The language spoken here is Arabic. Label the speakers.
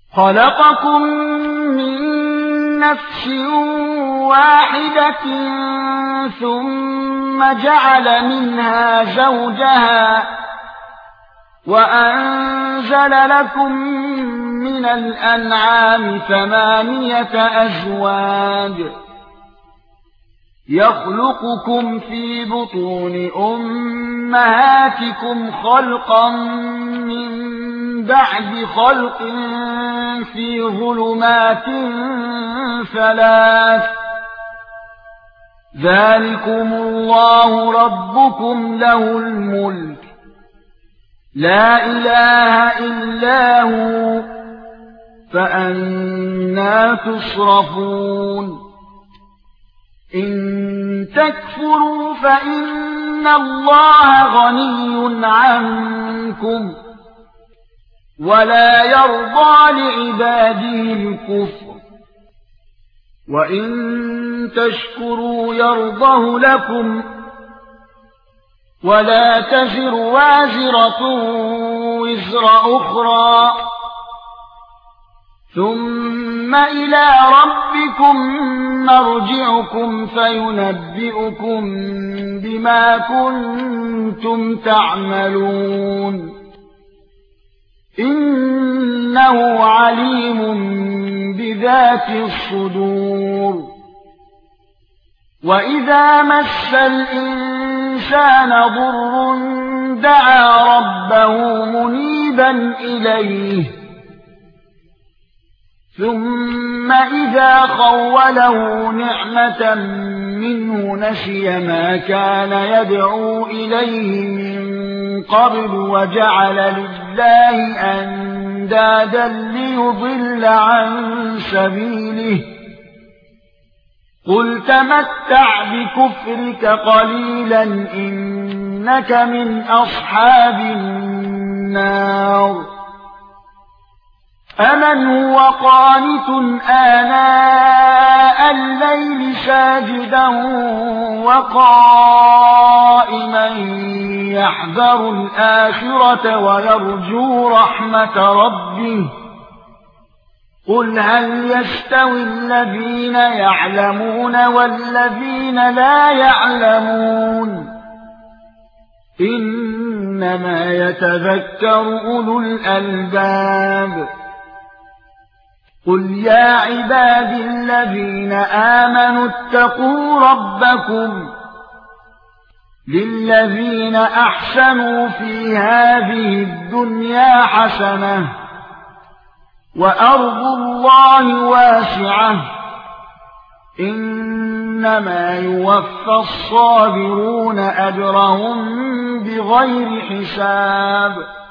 Speaker 1: خلقكم من نفس واحدة ثم جعل منها زوجها وأنزل لكم من الأنعام 8 أزواج يخلقكم في بطون أمهاتكم خلقا من بعد خلق في ظلمات 3 ذلكم الله ربكم له الملك لا إله إلا هو فأنى تصرفون إن تكفروا فإن الله غني عنكم ولا يرضى لعباده الكفر وإن تشكروا يرضه لكم ولا تزر وازرة وزر أخرى ثم إلى ربكم مرجعكم فينبئكم بما كنتم تعملون إنه عليم بذات الصدور وإذا مس الإنسان ضر دعا ربه منيبا إليه ثم إذا خوله نعمة منه نسي ما كان يدعو إليه من قبل وجعل لله أندادا ليضل عن سبيله قل تمتع بكفرك قليلا إنك من أصحاب النار أمن هو قانت آناء الليل ساجدا وقائما يحذر الآخرة ويرجو رحمة ربه قل هل يستوي الذين يعلمون والذين لا يعلمون إنما يتذكر أولو الألباب قل يا عبادي الذين آمنوا اتقوا ربكم للذين أحسنوا في هذه الدنيا حسنة وأرض الله واسعة إنما يوفى الصابرون أجرهم بغير حساب